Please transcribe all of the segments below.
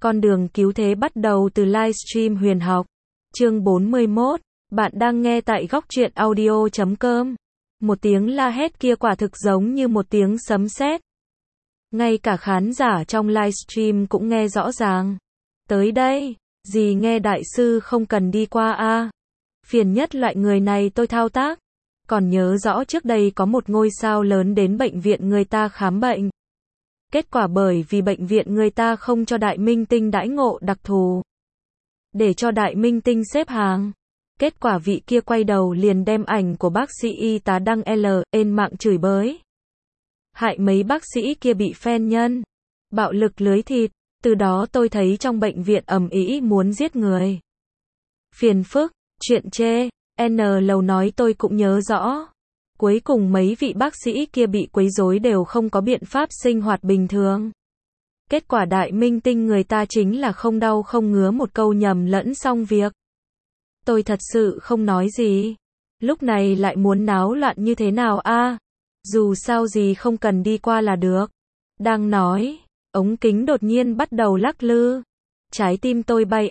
Con đường cứu thế bắt đầu từ livestream huyền học. Chương 41. Bạn đang nghe tại góc truyện audio.com. Một tiếng la hét kia quả thực giống như một tiếng sấm sét. Ngay cả khán giả trong livestream cũng nghe rõ ràng. Tới đây, gì nghe đại sư không cần đi qua a. Phiền nhất loại người này tôi thao tác. Còn nhớ rõ trước đây có một ngôi sao lớn đến bệnh viện người ta khám bệnh. Kết quả bởi vì bệnh viện người ta không cho đại minh tinh đãi ngộ đặc thù. Để cho đại minh tinh xếp hàng. Kết quả vị kia quay đầu liền đem ảnh của bác sĩ y tá đăng lên mạng chửi bới. Hại mấy bác sĩ kia bị fan nhân. Bạo lực lưới thịt. Từ đó tôi thấy trong bệnh viện ầm ĩ muốn giết người. Phiền phức, chuyện chê. Lầu nói tôi cũng nhớ rõ. Cuối cùng mấy vị bác sĩ kia bị quấy rối đều không có biện pháp sinh hoạt bình thường. Kết quả đại minh tinh người ta chính là không đau không ngứa một câu nhầm lẫn xong việc. Tôi thật sự không nói gì. Lúc này lại muốn náo loạn như thế nào a? Dù sao gì không cần đi qua là được. Đang nói, ống kính đột nhiên bắt đầu lắc lư. Trái tim tôi bay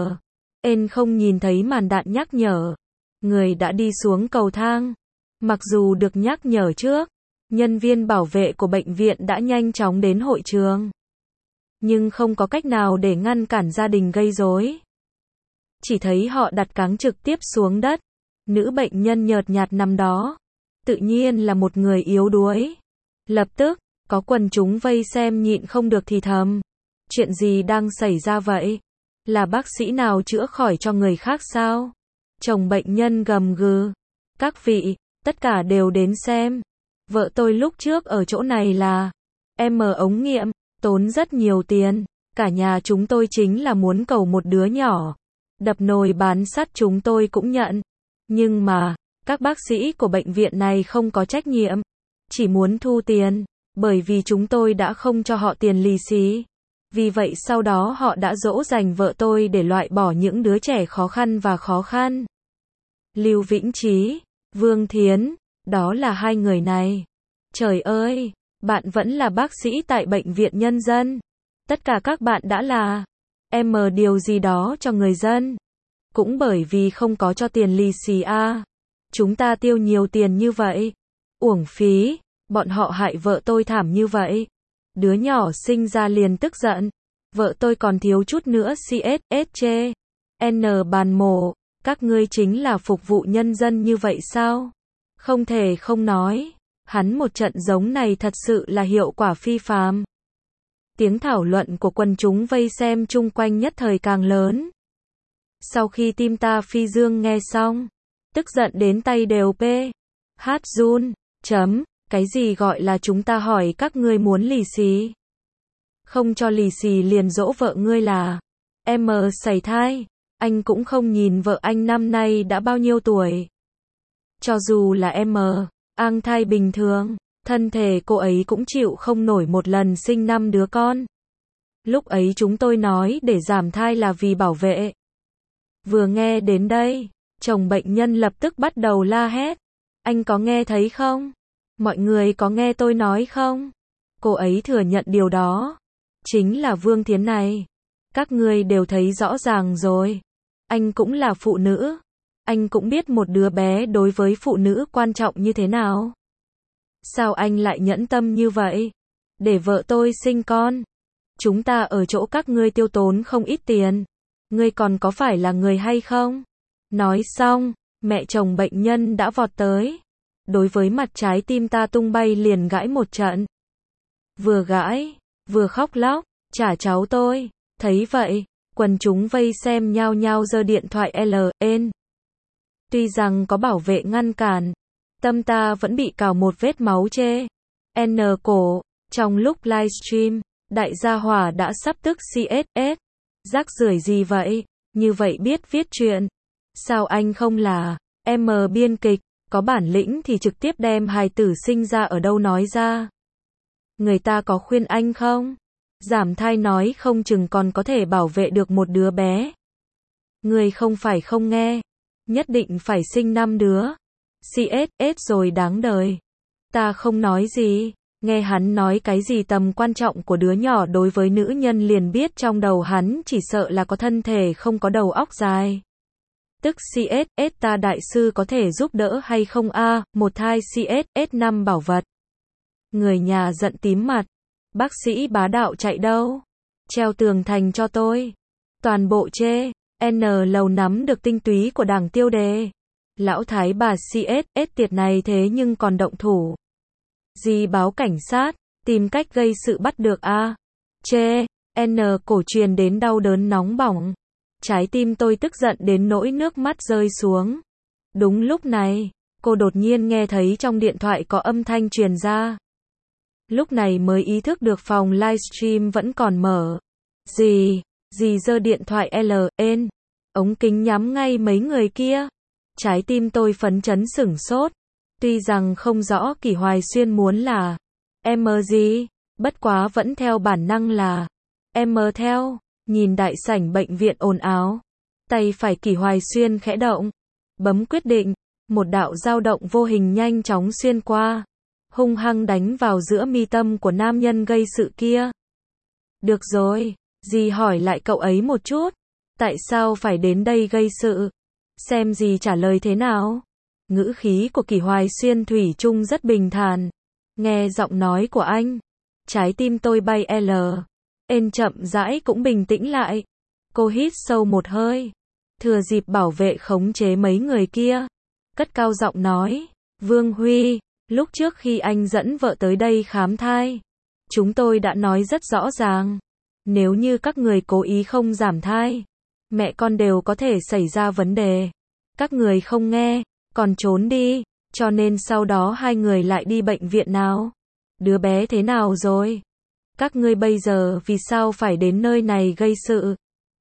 không nhìn thấy màn đạn nhắc nhở. Người đã đi xuống cầu thang. Mặc dù được nhắc nhở trước, nhân viên bảo vệ của bệnh viện đã nhanh chóng đến hội trường. Nhưng không có cách nào để ngăn cản gia đình gây rối. Chỉ thấy họ đặt cáng trực tiếp xuống đất. Nữ bệnh nhân nhợt nhạt nằm đó. Tự nhiên là một người yếu đuối. Lập tức, có quần chúng vây xem nhịn không được thì thầm. Chuyện gì đang xảy ra vậy? Là bác sĩ nào chữa khỏi cho người khác sao? Chồng bệnh nhân gầm gừ. Các vị, tất cả đều đến xem. Vợ tôi lúc trước ở chỗ này là ống nghiệm, tốn rất nhiều tiền. Cả nhà chúng tôi chính là muốn cầu một đứa nhỏ. Đập nồi bán sắt chúng tôi cũng nhận. Nhưng mà, các bác sĩ của bệnh viện này không có trách nhiệm. Chỉ muốn thu tiền, bởi vì chúng tôi đã không cho họ tiền lì xì. Vì vậy sau đó họ đã dỗ dành vợ tôi để loại bỏ những đứa trẻ khó khăn và khó khăn. Lưu Vĩnh Trí, Vương Thiến, đó là hai người này. Trời ơi, bạn vẫn là bác sĩ tại bệnh viện nhân dân. Tất cả các bạn đã là điều gì đó cho người dân. Cũng bởi vì không có cho tiền lì xì a. Chúng ta tiêu nhiều tiền như vậy. Uổng phí, bọn họ hại vợ tôi thảm như vậy. Đứa nhỏ sinh ra liền tức giận. Vợ tôi còn thiếu chút nữa chê. Bàn mổ, các ngươi chính là phục vụ nhân dân như vậy sao? Không thể không nói, hắn một trận giống này thật sự là hiệu quả phi phàm. Tiếng thảo luận của quần chúng vây xem chung quanh nhất thời càng lớn. Sau khi tim ta phi dương nghe xong, tức giận đến tay đều run. Cái gì gọi là chúng ta hỏi các ngươi muốn lì xì? Không cho lì xì liền dỗ vợ ngươi là sảy thai. Anh cũng không nhìn vợ anh năm nay đã bao nhiêu tuổi. Cho dù là ang thai bình thường, thân thể cô ấy cũng chịu không nổi một lần sinh 5 đứa con. Lúc ấy chúng tôi nói để giảm thai là vì bảo vệ. Vừa nghe đến đây, chồng bệnh nhân lập tức bắt đầu la hét. Anh có nghe thấy không? Mọi người có nghe tôi nói không? Cô ấy thừa nhận điều đó. Chính là Vương Thiến này. Các ngươi đều thấy rõ ràng rồi. Anh cũng là phụ nữ. Anh cũng biết một đứa bé đối với phụ nữ quan trọng như thế nào. Sao anh lại nhẫn tâm như vậy? Để vợ tôi sinh con. Chúng ta ở chỗ các ngươi tiêu tốn không ít tiền. Ngươi còn có phải là người hay không? Nói xong, mẹ chồng bệnh nhân đã vọt tới. Đối với mặt trái tim ta tung bay liền gãi một trận. Vừa gãi, vừa khóc lóc, trả cháu tôi. Thấy vậy, quần chúng vây xem nhao nhao giơ điện thoại lên. Tuy rằng có bảo vệ ngăn cản, tâm ta vẫn bị cào một vết máu chê. Cổ, trong lúc livestream, đại gia Hỏa đã sắp tức rác rưởi gì vậy? Như vậy biết viết chuyện. Sao anh không là biên kịch, có bản lĩnh thì trực tiếp đem hài tử sinh ra ở đâu nói ra. Người ta có khuyên anh không? Giảm thai nói không chừng còn có thể bảo vệ được một đứa bé. Người không phải không nghe. Nhất định phải sinh 5 đứa. Rồi đáng đời. Ta không nói gì. Nghe hắn nói cái gì tầm quan trọng của đứa nhỏ đối với nữ nhân liền biết trong đầu hắn chỉ sợ là có thân thể không có đầu óc dài. Tức CSS ta đại sư có thể giúp đỡ hay không a? Một thai CSS5 bảo vật. Người nhà giận tím mặt. Bác sĩ bá đạo chạy đâu? Treo tường thành cho tôi. Toàn bộ chê. N lầu nắm được tinh túy của Đảng Tiêu Đề. Lão thái bà CSS tiệt này thế nhưng còn động thủ. Gì báo cảnh sát, tìm cách gây sự bắt được a? Chê. N cổ truyền đến đau đớn nóng bỏng. Trái tim tôi tức giận đến nỗi nước mắt rơi xuống. Đúng lúc này, cô đột nhiên nghe thấy trong điện thoại có âm thanh truyền ra. Lúc này mới ý thức được phòng livestream vẫn còn mở. Dì giơ điện thoại lên, ống kính nhắm ngay mấy người kia. Trái tim tôi phấn chấn sửng sốt. Tuy rằng không rõ Kỷ Hoài Xuyên muốn là gì, bất quá vẫn theo bản năng là theo. Nhìn đại sảnh bệnh viện ồn ào, tay phải Kỷ Hoài Xuyên khẽ động, bấm quyết định, một đạo dao động vô hình nhanh chóng xuyên qua, hung hăng đánh vào giữa mi tâm của nam nhân gây sự kia. Được rồi, dì hỏi lại cậu ấy một chút, tại sao phải đến đây gây sự? Xem dì trả lời thế nào. Ngữ khí của Kỷ Hoài Xuyên thủy chung rất bình thản. Nghe giọng nói của anh, trái tim tôi bay chậm rãi cũng bình tĩnh lại. Cô hít sâu một hơi, thừa dịp bảo vệ khống chế mấy người kia, cất cao giọng nói, Vương Huy, lúc trước khi anh dẫn vợ tới đây khám thai, chúng tôi đã nói rất rõ ràng, nếu như các người cố ý không giảm thai, mẹ con đều có thể xảy ra vấn đề. Các người không nghe, còn trốn đi, cho nên sau đó hai người lại đi bệnh viện nào? Đứa bé thế nào rồi? Các ngươi bây giờ vì sao phải đến nơi này gây sự?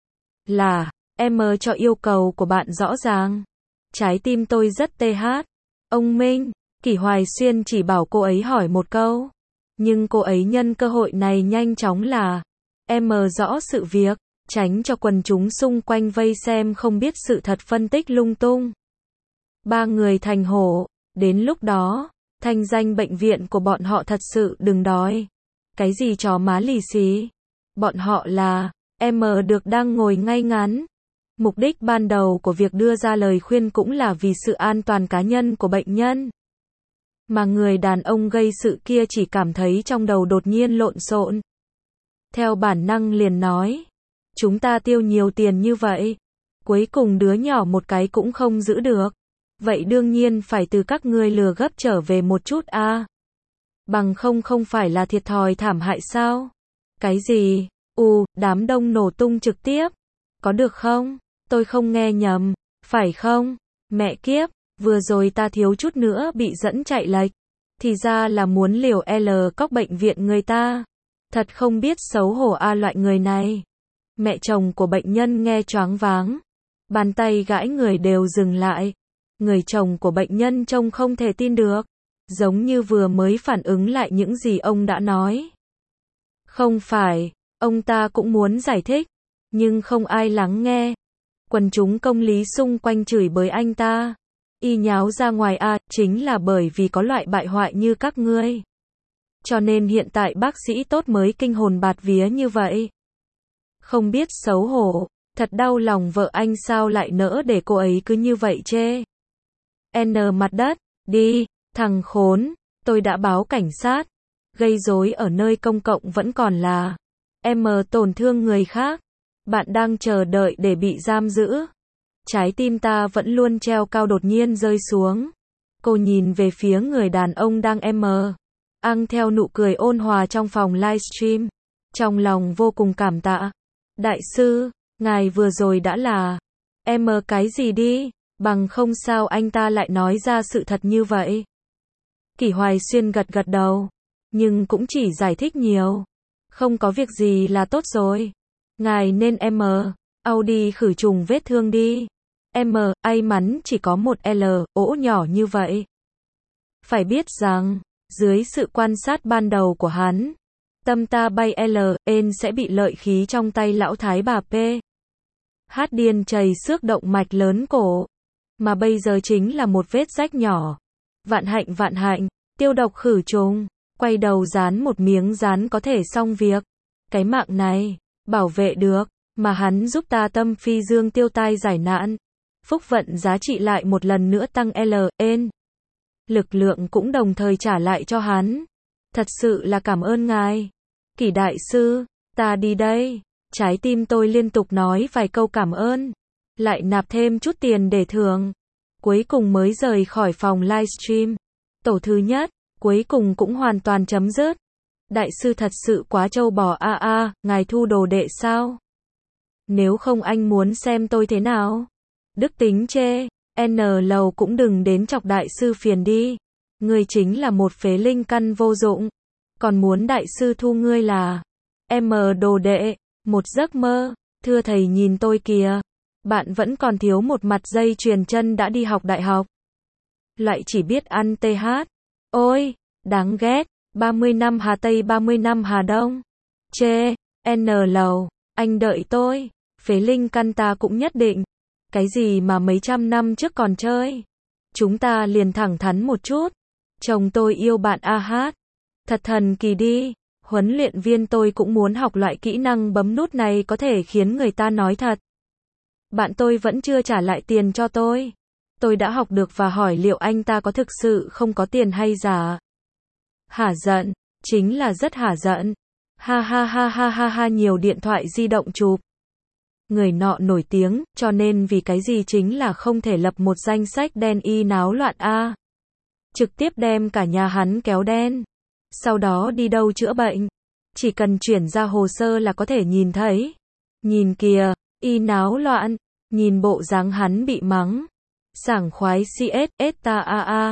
Là, em cho yêu cầu của bạn rõ ràng. Trái tim tôi rất ông Minh, Kỷ Hoài Xuyên chỉ bảo cô ấy hỏi một câu. Nhưng cô ấy nhân cơ hội này nhanh chóng là, em rõ sự việc, tránh cho quần chúng xung quanh vây xem không biết sự thật phân tích lung tung. Ba người thành hổ, đến lúc đó, thanh danh bệnh viện của bọn họ thật sự đừng đói. Cái gì chó má lì xì? Bọn họ là, được đang ngồi ngay ngắn. Mục đích ban đầu của việc đưa ra lời khuyên cũng là vì sự an toàn cá nhân của bệnh nhân. Mà người đàn ông gây sự kia chỉ cảm thấy trong đầu đột nhiên lộn xộn. Theo bản năng liền nói, chúng ta tiêu nhiều tiền như vậy, cuối cùng đứa nhỏ một cái cũng không giữ được. Vậy đương nhiên phải từ các ngươi lừa gấp trở về một chút a. Bằng không phải là thiệt thòi thảm hại sao? Cái gì? Đám đông nổ tung trực tiếp. Có được không? Tôi không nghe nhầm, phải không? Mẹ kiếp, vừa rồi ta thiếu chút nữa bị dẫn chạy lệch. Thì ra là muốn liều cóc bệnh viện người ta. Thật không biết xấu hổ loại người này. Mẹ chồng của bệnh nhân nghe choáng váng. Bàn tay gãi người đều dừng lại. Người chồng của bệnh nhân trông không thể tin được. Giống như vừa mới phản ứng lại những gì ông đã nói. Không phải, ông ta cũng muốn giải thích, nhưng không ai lắng nghe. Quần chúng công lý xung quanh chửi bới anh ta. Y nháo ra ngoài chính là bởi vì có loại bại hoại như các ngươi. Cho nên hiện tại bác sĩ tốt mới kinh hồn bạt vía như vậy. Không biết xấu hổ, thật đau lòng vợ anh sao lại nỡ để cô ấy cứ như vậy chê. Mặt đất, đi, thằng khốn, tôi đã báo cảnh sát. Gây rối ở nơi công cộng vẫn còn là tổn thương người khác. Bạn đang chờ đợi để bị giam giữ. Trái tim ta vẫn luôn treo cao đột nhiên rơi xuống. Cô nhìn về phía người đàn ông đang ăn theo nụ cười ôn hòa trong phòng livestream. Trong lòng vô cùng cảm tạ. Đại sư, ngài vừa rồi đã là cái gì đi, bằng không sao anh ta lại nói ra sự thật như vậy. Kỷ Hoài Xuyên gật gật đầu, nhưng cũng chỉ giải thích nhiều. Không có việc gì là tốt rồi. Ngài nên Audi khử trùng vết thương đi. May mắn chỉ có một ổ nhỏ như vậy. Phải biết rằng, dưới sự quan sát ban đầu của hắn, tâm ta bay sẽ bị lợi khí trong tay lão thái bà P. Hát điên chảy xước động mạch lớn cổ. Mà bây giờ chính là một vết rách nhỏ. Vạn hạnh, tiêu độc khử trùng. Quay đầu dán một miếng dán có thể xong việc. Cái mạng này, bảo vệ được, mà hắn giúp ta tâm phi dương tiêu tai giải nạn. Phúc vận giá trị lại một lần nữa tăng L.N. Lực lượng cũng đồng thời trả lại cho hắn. Thật sự là cảm ơn ngài. Kỷ đại sư, ta đi đây. Trái tim tôi liên tục nói vài câu cảm ơn. Lại nạp thêm chút tiền để thưởng. Cuối cùng mới rời khỏi phòng livestream. Tổ thứ nhất, cuối cùng cũng hoàn toàn chấm dứt. Đại sư thật sự quá trâu bò ngài thu đồ đệ sao? Nếu không anh muốn xem tôi thế nào? Đức tính chê, N lầu cũng đừng đến chọc đại sư phiền đi. Ngươi chính là một phế linh căn vô dụng. Còn muốn đại sư thu ngươi là M đồ đệ, một giấc mơ. Thưa thầy nhìn tôi kìa. Bạn vẫn còn thiếu một mặt dây chuyền chân đã đi học đại học. Lại chỉ biết ăn TH. Ôi, đáng ghét. 30 năm Hà Tây 30 năm Hà Đông. Chê, N lầu, anh đợi tôi. Phế linh căn ta cũng nhất định. Cái gì mà mấy trăm năm trước còn chơi. Chúng ta liền thẳng thắn một chút. Chồng tôi yêu bạn AH. Thật thần kỳ đi. Huấn luyện viên tôi cũng muốn học loại kỹ năng bấm nút này có thể khiến người ta nói thật. Bạn tôi vẫn chưa trả lại tiền cho tôi. Tôi đã học được và hỏi liệu anh ta có thực sự không có tiền hay giả. Hả giận, chính là rất hả giận. Ha ha ha ha ha ha, nhiều điện thoại di động chụp. Người nọ nổi tiếng, cho nên vì cái gì chính là không thể lập một danh sách đen y náo loạn a. Trực tiếp đem cả nhà hắn kéo đen. Sau đó đi đâu chữa bệnh. Chỉ cần chuyển ra hồ sơ là có thể nhìn thấy. Nhìn kìa, y náo loạn. Nhìn bộ dáng hắn bị mắng. Sảng khoái CSS ta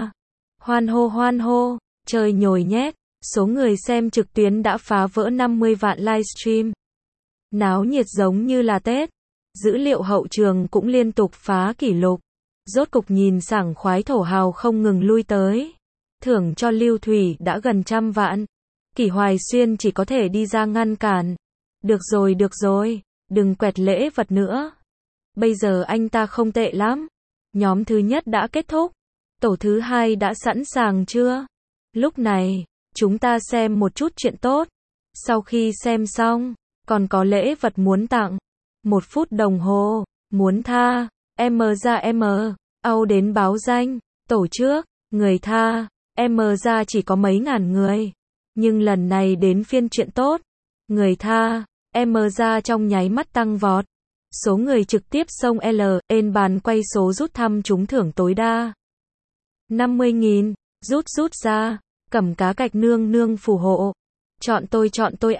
hoan hô. Chơi nhồi nhét. Số người xem trực tuyến đã phá vỡ 50 vạn livestream. Náo nhiệt giống như là Tết. Dữ liệu hậu trường cũng liên tục phá kỷ lục. Rốt cục nhìn sảng khoái thổ hào không ngừng lui tới. Thưởng cho Lưu Thủy đã gần 100 vạn. Kỷ Hoài Xuyên chỉ có thể đi ra ngăn cản. Được rồi, đừng quẹt lễ vật nữa. Bây giờ anh ta không tệ lắm. Nhóm thứ nhất đã kết thúc. Tổ thứ hai đã sẵn sàng chưa? Lúc này, chúng ta xem một chút chuyện tốt. Sau khi xem xong, còn có lễ vật muốn tặng. 1 phút đồng hồ, muốn tha, M ra M, ao đến báo danh, tổ trước, người tha, M ra chỉ có mấy ngàn người. Nhưng lần này đến phiên chuyện tốt, người tha, M ra trong nháy mắt tăng vọt. Số người trực tiếp xông L, bàn quay số rút thăm trúng thưởng tối đa. 50.000, rút ra, cầm cá gạch nương phù hộ. Chọn tôi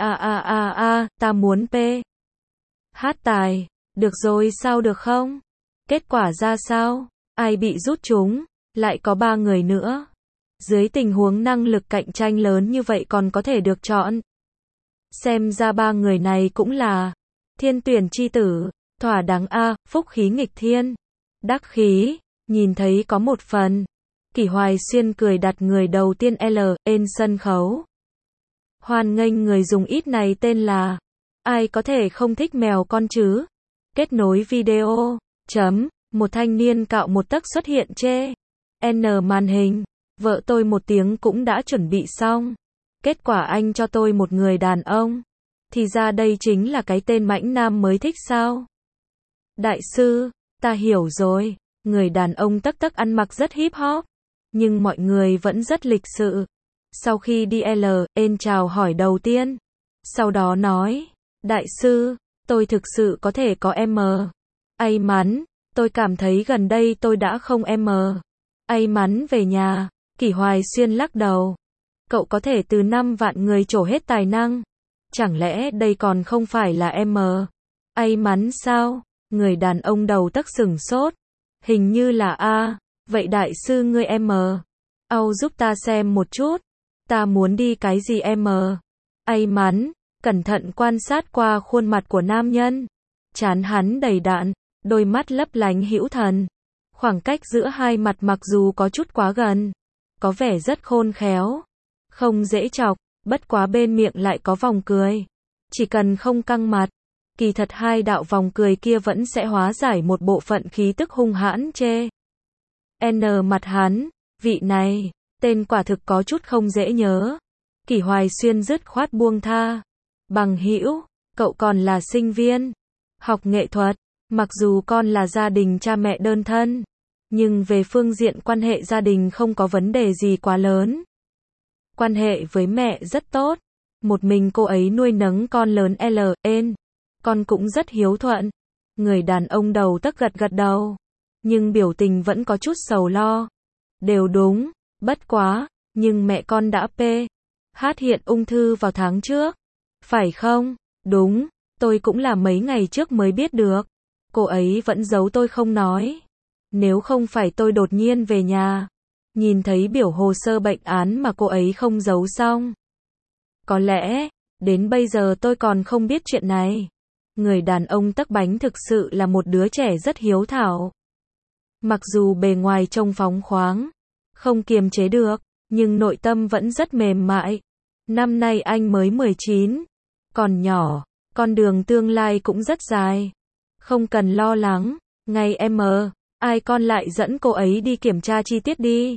ta muốn P. Hát tài, được rồi sao được không? Kết quả ra sao? Ai bị rút trúng? Lại có 3 người nữa. Dưới tình huống năng lực cạnh tranh lớn như vậy còn có thể được chọn. Xem ra 3 người này cũng là thiên tuyển chi tử, thỏa đáng phúc khí nghịch thiên. Đắc khí, nhìn thấy có một phần. Kỷ Hoài Xuyên cười đặt người đầu tiên lên sân khấu. Hoan nghênh người dùng ít này tên là. Ai có thể không thích mèo con chứ? Kết nối video. Một thanh niên cạo một tấc xuất hiện chê. N màn hình. Vợ tôi một tiếng cũng đã chuẩn bị xong. Kết quả anh cho tôi một người đàn ông. Thì ra đây chính là cái tên mãnh nam mới thích sao? Đại sư, ta hiểu rồi. Người đàn ông tấc ăn mặc rất hip hop. Nhưng mọi người vẫn rất lịch sự. Sau khi đi chào hỏi đầu tiên. Sau đó nói. Đại sư, tôi thực sự có thể có M. May mắn, tôi cảm thấy gần đây tôi đã không M. May mắn về nhà. Kỷ Hoài Xuyên lắc đầu. Cậu có thể từ 5 vạn người trổ hết tài năng. Chẳng lẽ đây còn không phải là M? May mắn sao? Người đàn ông đầu tấc sửng sốt. Hình như là A. Vậy đại sư ngươi M. Giúp ta xem một chút. Ta muốn đi cái gì M? May mắn. Cẩn thận quan sát qua khuôn mặt của nam nhân. Trán hắn đầy đặn, đôi mắt lấp lánh hữu thần. Khoảng cách giữa hai mặt mặc dù có chút quá gần, có vẻ rất khôn khéo, không dễ chọc, bất quá bên miệng lại có vòng cười. Chỉ cần không căng mặt, kỳ thật hai đạo vòng cười kia vẫn sẽ hóa giải một bộ phận khí tức hung hãn chê. N mặt hắn, vị này, tên quả thực có chút không dễ nhớ. Kỷ Hoài Xuyên dứt khoát buông tha. Bằng hữu, cậu còn là sinh viên, học nghệ thuật, mặc dù con là gia đình cha mẹ đơn thân, nhưng về phương diện quan hệ gia đình không có vấn đề gì quá lớn. Quan hệ với mẹ rất tốt, một mình cô ấy nuôi nấng con lớn LN, con cũng rất hiếu thuận. Người đàn ông đầu tấc gật gật đầu, nhưng biểu tình vẫn có chút sầu lo. Đều đúng, bất quá, nhưng mẹ con đã hiện ung thư vào tháng trước. Phải không? Đúng, tôi cũng là mấy ngày trước mới biết được. Cô ấy vẫn giấu tôi không nói. Nếu không phải tôi đột nhiên về nhà, nhìn thấy biểu hồ sơ bệnh án mà cô ấy không giấu xong. Có lẽ, đến bây giờ tôi còn không biết chuyện này. Người đàn ông tấc bánh thực sự là một đứa trẻ rất hiếu thảo. Mặc dù bề ngoài trông phóng khoáng, không kiềm chế được, nhưng nội tâm vẫn rất mềm mại. Năm nay anh mới 19, còn nhỏ, con đường tương lai cũng rất dài. Không cần lo lắng, ngày em ai con lại dẫn cô ấy đi kiểm tra chi tiết đi.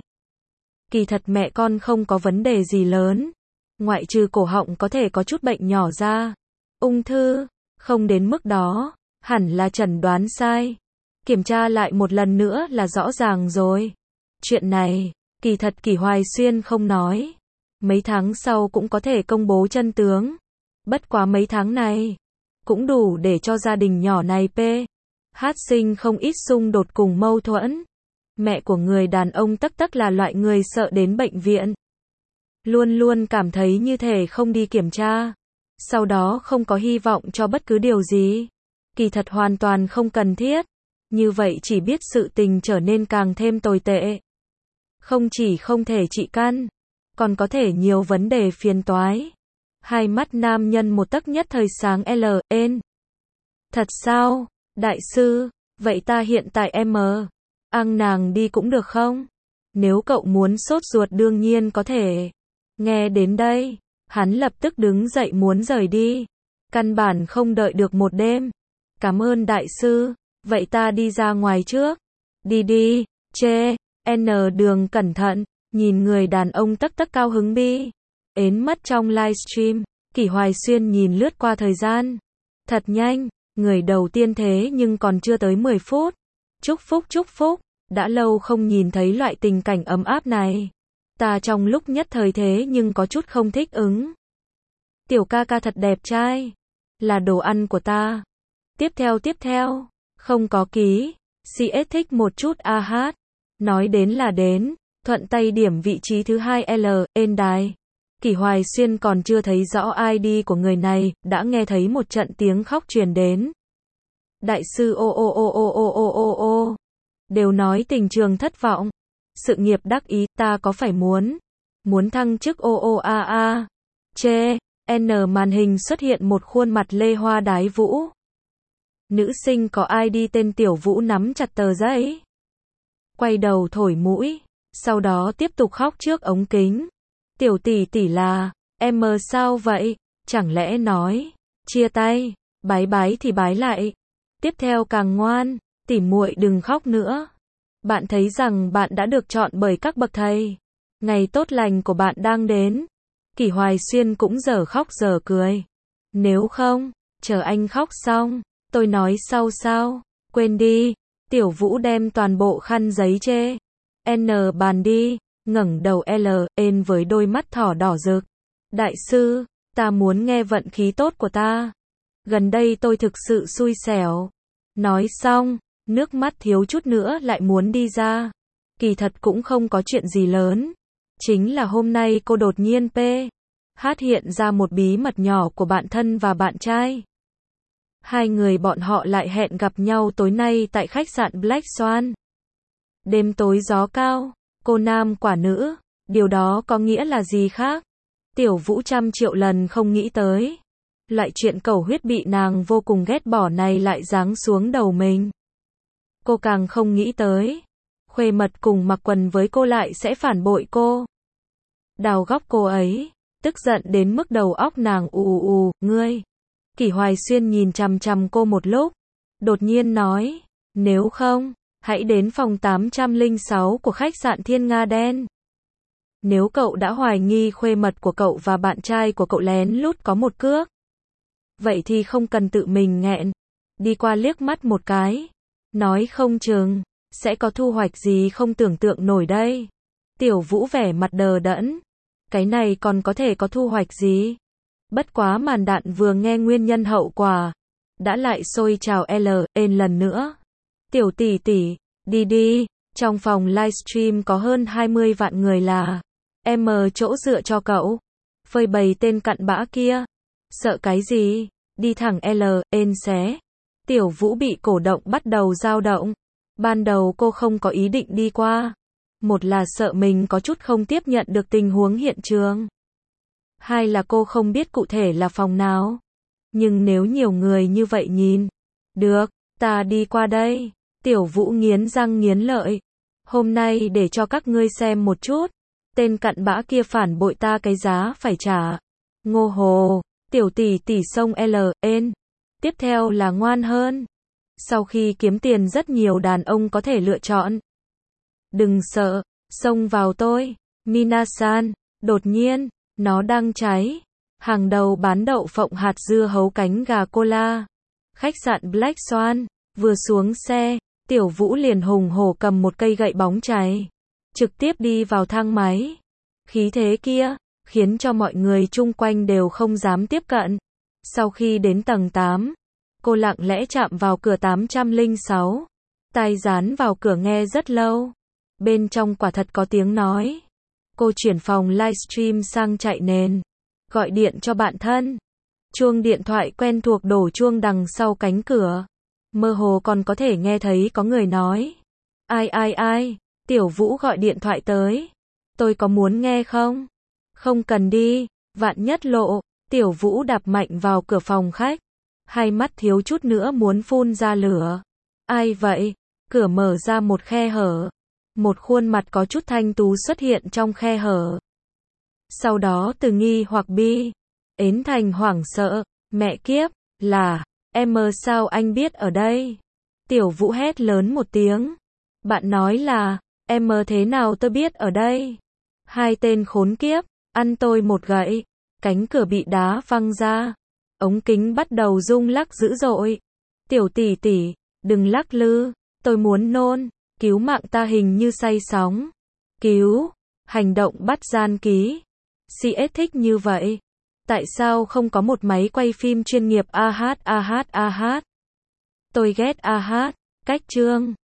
Kỳ thật mẹ con không có vấn đề gì lớn, ngoại trừ cổ họng có thể có chút bệnh nhỏ ra. Ung thư, không đến mức đó, hẳn là chẩn đoán sai. Kiểm tra lại một lần nữa là rõ ràng rồi. Chuyện này, kỳ thật Kỷ Hoài Xuyên không nói. Mấy tháng sau cũng có thể công bố chân tướng. Bất quá mấy tháng này, cũng đủ để cho gia đình nhỏ này phát sinh không ít xung đột cùng mâu thuẫn. Mẹ của người đàn ông tấc tấc là loại người sợ đến bệnh viện. Luôn luôn cảm thấy như thể không đi kiểm tra, sau đó không có hy vọng cho bất cứ điều gì. Kỳ thật hoàn toàn không cần thiết. Như vậy chỉ biết sự tình trở nên càng thêm tồi tệ. Không chỉ không thể trị căn, còn có thể nhiều vấn đề phiền toái. Hai mắt nam nhân một tấc nhất thời sáng LN. Thật sao, đại sư, vậy ta hiện tại nàng đi cũng được không? Nếu cậu muốn sốt ruột đương nhiên có thể. Nghe đến đây, hắn lập tức đứng dậy muốn rời đi. Căn bản không đợi được một đêm. Cảm ơn đại sư, vậy ta đi ra ngoài trước. Đi đi, Đường cẩn thận, nhìn người đàn ông tấc tấc cao hứng ến mất trong livestream. Kỷ Hoài Xuyên nhìn lướt qua thời gian. Thật nhanh, người đầu tiên thế nhưng còn chưa tới 10 phút. Chúc phúc, đã lâu không nhìn thấy loại tình cảnh ấm áp này. Ta trong lúc nhất thời thế nhưng có chút không thích ứng. Tiểu ca ca thật đẹp trai, là đồ ăn của ta. Tiếp theo, không có ký, CS thích một chút hát. Nói đến là đến, thuận tay điểm vị trí thứ 2 LN đài. Kỷ Hoài Xuyên còn chưa thấy rõ ID của người này, đã nghe thấy một trận tiếng khóc truyền đến. Đại sư ô. Đều nói tình trường thất vọng. Sự nghiệp đắc ý, ta có phải muốn thăng chức màn hình xuất hiện một khuôn mặt Lê Hoa Đái Vũ. Nữ sinh có ID tên Tiểu Vũ nắm chặt tờ giấy. Quay đầu thổi mũi, sau đó tiếp tục khóc trước ống kính. Tiểu tỷ tỷ là, em sao vậy? Chẳng lẽ nói, chia tay, bái thì bái lại. Tiếp theo càng ngoan, tỉ muội đừng khóc nữa. Bạn thấy rằng bạn đã được chọn bởi các bậc thầy. Ngày tốt lành của bạn đang đến. Kỷ Hoài Xuyên cũng giờ khóc giờ cười. Nếu không, chờ anh khóc xong, tôi nói sau sao? Quên đi. Tiểu Vũ đem toàn bộ khăn giấy bàn đi, ngẩng đầu LN với đôi mắt thỏ đỏ rực. Đại sư, ta muốn nghe vận khí tốt của ta. Gần đây tôi thực sự xui xẻo. Nói xong, nước mắt thiếu chút nữa lại muốn đi ra. Kỳ thật cũng không có chuyện gì lớn. Chính là hôm nay cô đột nhiên hiện ra một bí mật nhỏ của bạn thân và bạn trai. Hai người bọn họ lại hẹn gặp nhau tối nay tại khách sạn Black Swan. Đêm tối gió cao, cô nam quả nữ, điều đó có nghĩa là gì khác? Tiểu Vũ trăm triệu lần không nghĩ tới. Loại chuyện cầu huyết bị nàng vô cùng ghét bỏ này lại giáng xuống đầu mình. Cô càng không nghĩ tới. Khuê mật cùng mặc quần với cô lại sẽ phản bội cô. Đào góc cô ấy, tức giận đến mức đầu óc nàng ngươi. Kỷ Hoài Xuyên nhìn chằm chằm cô một lúc, đột nhiên nói, nếu không, hãy đến phòng 806 của khách sạn Thiên Nga Đen. Nếu cậu đã hoài nghi khuê mật của cậu và bạn trai của cậu lén lút có một cước, vậy thì không cần tự mình nghẹn, đi qua liếc mắt một cái, nói không chừng sẽ có thu hoạch gì không tưởng tượng nổi đây. Tiểu Vũ vẻ mặt đờ đẫn, cái này còn có thể có thu hoạch gì? Bất quá màn đạn vừa nghe nguyên nhân hậu quả, đã lại sôi trào lần nữa. Tiểu tỷ tỷ, đi đi, trong phòng livestream có hơn 20 vạn người là chỗ dựa cho cậu. Phơi bày tên cặn bã kia. Sợ cái gì? Đi thẳng xé. Tiểu Vũ bị cổ động bắt đầu dao động. Ban đầu cô không có ý định đi qua. Một là sợ mình có chút không tiếp nhận được tình huống hiện trường. Hai là cô không biết cụ thể là phòng nào. Nhưng nếu nhiều người như vậy nhìn. Được, ta đi qua đây. Tiểu Vũ nghiến răng nghiến lợi. Hôm nay để cho các ngươi xem một chút. Tên cặn bã kia phản bội ta cái giá phải trả. Ngô hồ, tiểu tỷ tỷ xông tiếp theo là ngoan hơn. Sau khi kiếm tiền rất nhiều đàn ông có thể lựa chọn. Đừng sợ, xông vào tôi. Minasan, đột nhiên, nó đang cháy. Hàng đầu bán đậu phộng hạt dưa hấu cánh gà cola. Khách sạn Black Swan, vừa xuống xe, Tiểu Vũ liền hùng hổ cầm một cây gậy bóng chày. Trực tiếp đi vào thang máy. Khí thế kia, khiến cho mọi người chung quanh đều không dám tiếp cận. Sau khi đến tầng 8, cô lặng lẽ chạm vào cửa 806. Tai dán vào cửa nghe rất lâu. Bên trong quả thật có tiếng nói. Cô chuyển phòng livestream sang chạy nền. Gọi điện cho bạn thân. Chuông điện thoại quen thuộc đổ chuông đằng sau cánh cửa. Mơ hồ còn có thể nghe thấy có người nói. Ai, Tiểu Vũ gọi điện thoại tới. Tôi có muốn nghe không? Không cần đi, vạn nhất lộ. Tiểu Vũ đạp mạnh vào cửa phòng khách. Hai mắt thiếu chút nữa muốn phun ra lửa. Ai vậy? Cửa mở ra một khe hở. Một khuôn mặt có chút thanh tú xuất hiện trong khe hở. Sau đó từ nghi hoặc bi, ến thành hoảng sợ. Mẹ kiếp, là, sao anh biết ở đây? Tiểu Vũ hét lớn một tiếng. Bạn nói là, thế nào tôi biết ở đây? Hai tên khốn kiếp, ăn tôi một gậy. Cánh cửa bị đá văng ra. Ống kính bắt đầu rung lắc dữ dội. Tiểu tỷ tỷ, đừng lắc lư, tôi muốn nôn, cứu mạng ta hình như say sóng. Cứu, hành động bắt gian ký. CS thích như vậy. Tại sao không có một máy quay phim chuyên nghiệp? Tôi ghét cách chương.